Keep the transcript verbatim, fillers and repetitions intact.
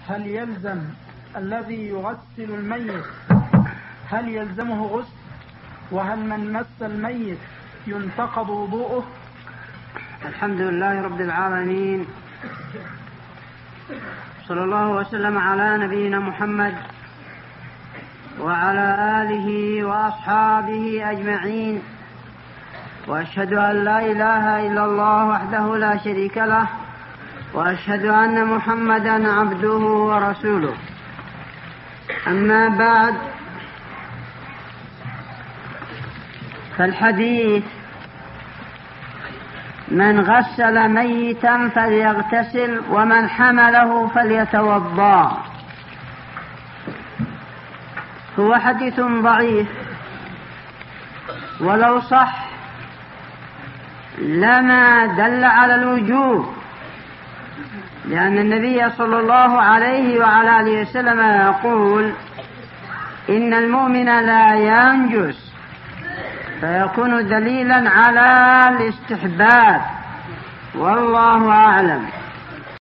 هل يلزم الذي يغسل الميت هل يلزمه غسل؟ وهل من مس الميت ينتقض وضوءه؟ الحمد لله رب العالمين، صلى الله وسلم على نبينا محمد وعلى آله وأصحابه أجمعين، وأشهد أن لا إله إلا الله وحده لا شريك له، وأشهد أن محمدا عبده ورسوله. أما بعد، فالحديث: من غسل ميتا فليغتسل ومن حمله فليتوضا، هو حديث ضعيف، ولو صح لما دل على الوجوب، لأن النبي صلى الله عليه وعلى آله وسلم يقول: إن المؤمن لا ينجس، فيكون دليلا على الاستحباب، والله أعلم.